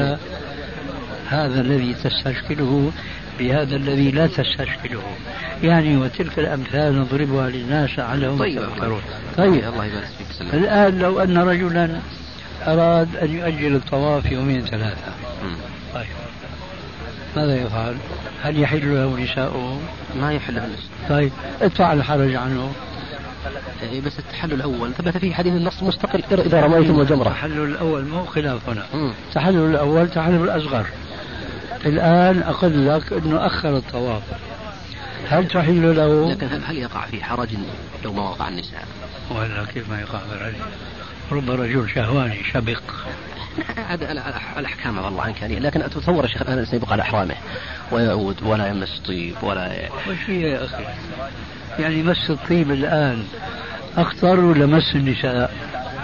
هذا الذي تستشكله بهذا الذي لا تستشكله يعني. وتلك الأمثال نضربها للناس لعلهم يتفكرون. طيب الله يبارك فيك. الآن لو أن رجلا أراد أن يؤجل الطواف يومين ثلاثة، طيب ماذا يفعل؟ هل يحل له نساؤه؟ ما يحل له. طيب ادفع الحرج عنه. بس التحلل الأول ثبت فيه حديث النص مستقل إذا رميتم الجمرة. التحلل الأول مو خلاف هنا. التحلل الأول تحلل الأصغر. الآن أقول لك أنه أخر الطواف، هل تحل له؟ لكن هل يقع في حرج لو ما وقع النساء؟ ولا كيف ما يقع في الحرج؟ رب رجل شهواني شبق. هذا الأحكام والله عنك يعني. لكن أتصور الشيخ الآن سيبقى على إحرامه ويعود ولا يمس طيب ولا وش هي يا أخي؟ يعني مس الطيب الآن أخطر ولا مس النساء؟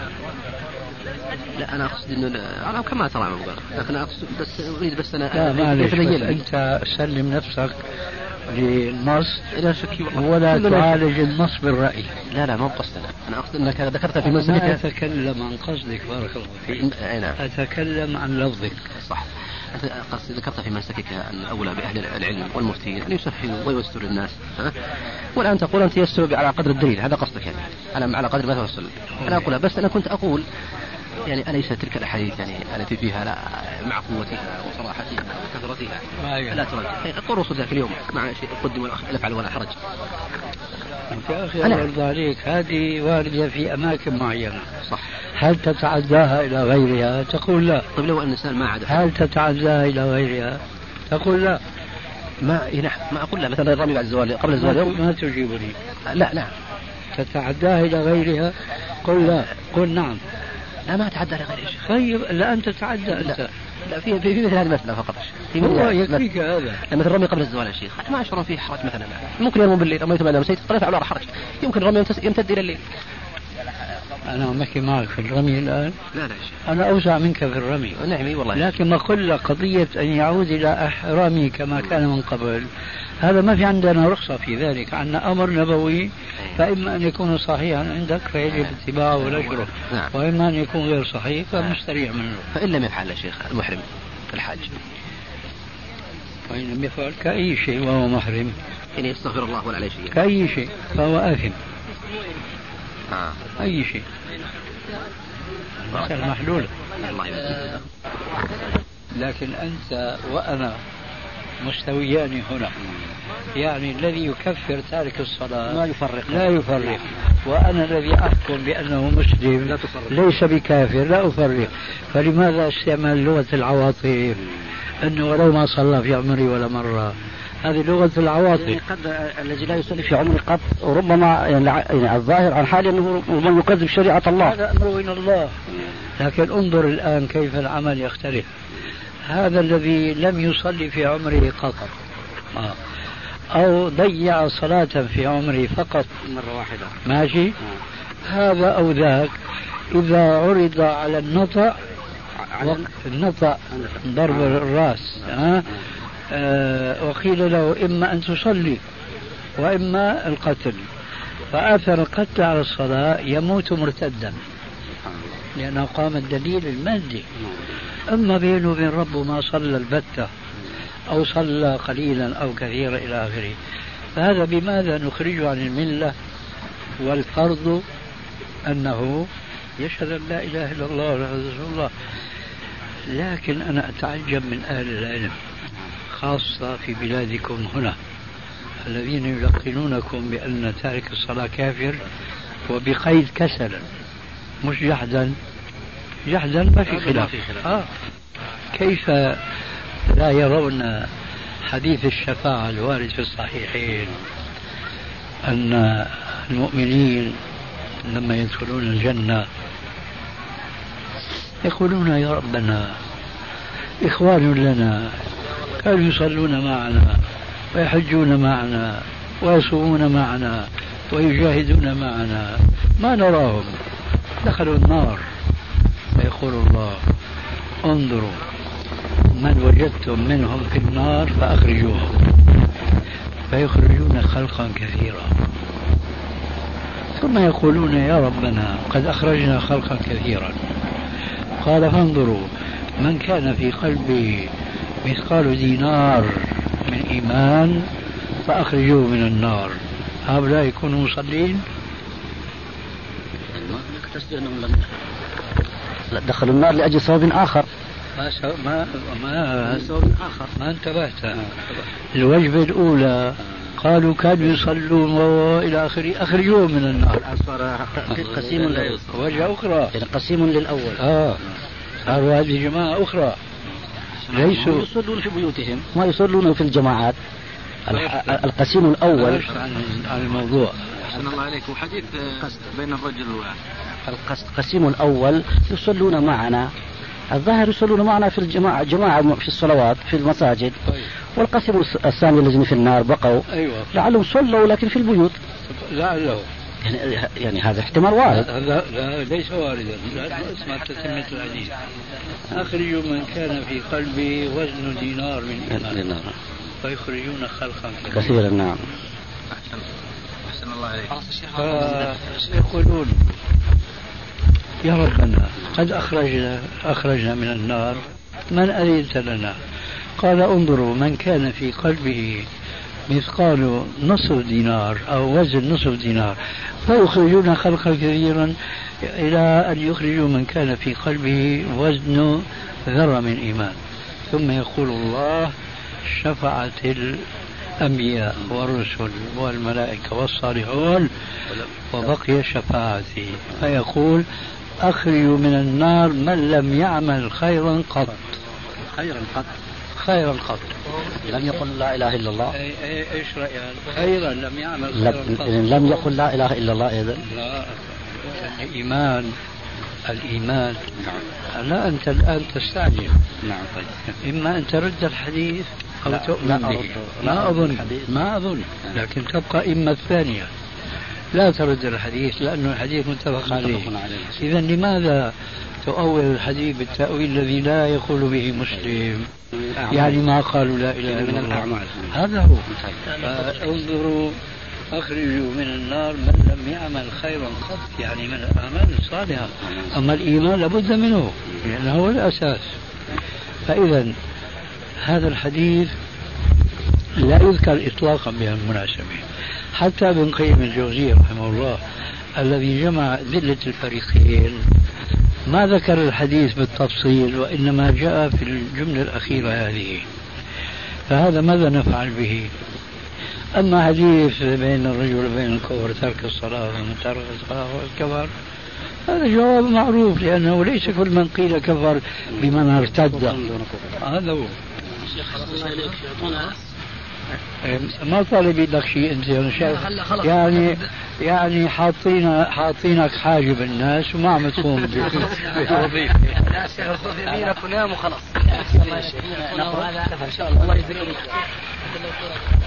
لا أنا أقصد إنه أنا كما ترى لكن أقصد بس أريد بس أنا لا معلش أنت سلم نفسك للنص ولا تعالج النص بالرأي. لا ما قصدنا. أنا أقصد أنك ذكرت في مسألة. ما أتكلم عن قصدك بارك الله فيك. أتكلم عن لفظك. صح. أنت ذكرت في مسلكك أن أولى بأهل العلم والمفتين أن يسهلوا وييسروا للناس، والآن تقول أن تيسروا على قدر الدليل. هذا قصدك يعني على قدر ما توصل. أنا أقول بس أنا كنت أقول يعني أليس تلك الأحاديث يعني التي فيها لا مع قوتها وصراحتها وكثرتها لا ترجع قول رسول ذاك اليوم مع شيء قدم ولا أفعل ولا حرج. يا أخي الله يرضى عليك، هذه واردة في أماكن معينة. صح. هل تتعداها إلى غيرها؟ تقول لا. طيب لو الإنسان ما عاد. هل تتعداها إلى غيرها؟ تقول لا. ما أقول لا، مثلا الرمي بعد الزوال قبل الزوال يوم ما تجيبني. لا نعم. تتعداها إلى غيرها؟ قل لا. قل نعم. لا ما أتعدى لغير يا شيخ. طيب لا أنت تتعدى. أنت لا في مثل هذه المسألة فقط. هو يكفيك هذا. مثل الرمي قبل الزوال يا شيخ ما أشعرون فيه حرج مثلا. ممكن يرمون بالليل رميت بعد المسيت لا يفعل حرج. يمكن الرمي يمتد إلى الليل. أنا أحكي معك في الرمي الآن. لا يا شيخ. أنا أوسع منك في الرمي. نعم والله. لكن ما قل قضية أن يعود إلى رمي كما كان من قبل، هذا ما في عندنا رخصة في ذلك، عندنا أمر نبوي، فإما أن يكون صحيحا عندك فيجب اتباعه ونشره، وإما أن يكون غير صحيح فمستريح منه. فإن لم يفعل يا شيخ المحرم الحاج، وإن لم يفعل كأي شيء وهو محرم، إن يستغفر الله ولا عليه شيء كأي شيء فهو آثم. أي شيء مسألة محلولة. لكن أنت وأنا مستويان هنا، يعني الذي يكفر تارك الصلاة لا يفرق، وأنا الذي أحكم بأنه مسلم ليس بكافر لا أفرق. فلماذا استعمال لغة العواطف أنه ولو ما صلى في عمري ولا مرة؟ هذه لغة العواطف. يعني قد الذي لا يصلي في عمره قط ربما يعني الظاهر عن حال أنه من يكذب شريعة الله، هذا أمر من الله. لكن انظر الآن كيف العمل يختلف. هذا الذي لم يصلي في عمره قط أو ضيع صلاة في عمره فقط مرة واحدة ماشي، هذا أو ذاك إذا عرض على النطع ضرب الرأس وقيل له إما أن تصلي وإما القتل، فآثر القتل على الصلاة يموت مرتدا لأنه قام الدليل المادي. أما بينه وبين ربه ما صلى البتة أو صلى قليلا أو كثيرا إلى آخره، فهذا بماذا نخرجه عن الملة؟ والفرض أنه يشهد أن لا إله إلا الله ولا رسول الله. لكن أنا أتعجب من أهل العلم خاصة في بلادكم هنا الذين يلقنونكم بأن تارك الصلاة كافر، وبقيد كسلا مش جحدا ما في خلاف. كيف لا يرون حديث الشفاعة الوارد في الصحيحين أن المؤمنين لما يدخلون الجنة يقولون يا ربنا إخوان لنا كانوا يصلون معنا ويحجون معنا ويصومون معنا ويجاهدون معنا ما نراهم، دخلوا النار. فيقول الله انظروا من وجدتم منهم في النار فأخرجوهم، فيخرجون خلقا كثيرا، ثم يقولون يا ربنا قد أخرجنا خلقا كثيرا. قال فانظروا من كان في قلبه مثقال دينار من إيمان فأخرجوه من النار. هؤلاء يكونوا مصلين؟ دخلوا النار لأجل سبب آخر. ما انتبهت. الوجبة الأولى قالوا كانوا يصلون وإلى آخره أخرجوه من النار. قسيم للأول. وجهة أخرى يعني قسيم للأول. صاروا هذه جماعة أخرى ليسوا يصلون في بيوتهم ما يصلون في الجماعات. القسيم الأول عن الموضوع. أحسن الله عليك. وحديث بين الرجل القسيم الأول يصلون معنا، الظاهر يصلون معنا في الجماعة في الصلوات في المساجد. والقسم الثاني الذين في النار بقوا لعلهم صلوا لكن في البيوت لعله يعني هذا احتمال وارد. لا ليس واردا. اسمع تتمة الحديث أخرجوا من كان في قلبه وزن دينار من إيمان فيخرجون خلقا كثيرا. نعم. أحسن الله عليك. يقولون يا ربنا قد أخرجنا من النار من أذنت لنا؟ قال انظروا من كان في قلبه مثقال نصف دينار أو وزن نصف دينار فيخرجون خلقا كثيرا إلى أن يخرجوا من كان في قلبه وزن ذرة من إيمان. ثم يقول الله شفعت الأنبياء والرسل والملائكة والصالحون وبقي شفاعتي، فيقول أخرجوا من النار من لم يعمل خيرا قط. خيرا قط. لم يقل لا إله إلا الله. ايش رأيك؟ خيرا لم يعمل خيرا قط. لم يقل لا إله إلا الله إذن. لا، الإيمان لا، أنت الآن تستعجل. نعم طيب. إما أن ترد الحديث أو تؤمن به. ما أظن لكن تبقى إما الثانية، لا ترد الحديث لأنه الحديث متفق عليه. إذا لماذا تؤول الحديث بالتأويل الذي لا يقول به مسلم؟ يعني ما قالوا لا إله إلا الله. هذا هو. انظروا، أخرجوا من النار من لم يعمل خيرا قط، يعني من الأعمال الصالحة. أما الإيمان لابد منه لأنه هو الأساس. فإذا هذا الحديث لا يذكر إطلاقا بهالمناسبة. حتى ابن قيم الجوزية رحمه الله الذي جمع ذلة الفريقين ما ذكر الحديث بالتفصيل، وإنما جاء في الجملة الأخيرة هذه. فهذا ماذا نفعل به؟ أما حديث بين الرجل وبين الكفر ترك الصلاة ومن ترك الصلاة والكفر، هذا جواب معروف، لأنه ليس كل من قيل كفر بمن ارتد. هذا هو. ما طالب يدك شيء انت يعني حاطينك حاجب الناس وما عم تقوم بالوظيفه. الناس ياخذ يمينك ونام وخلاص. الله يجزيك.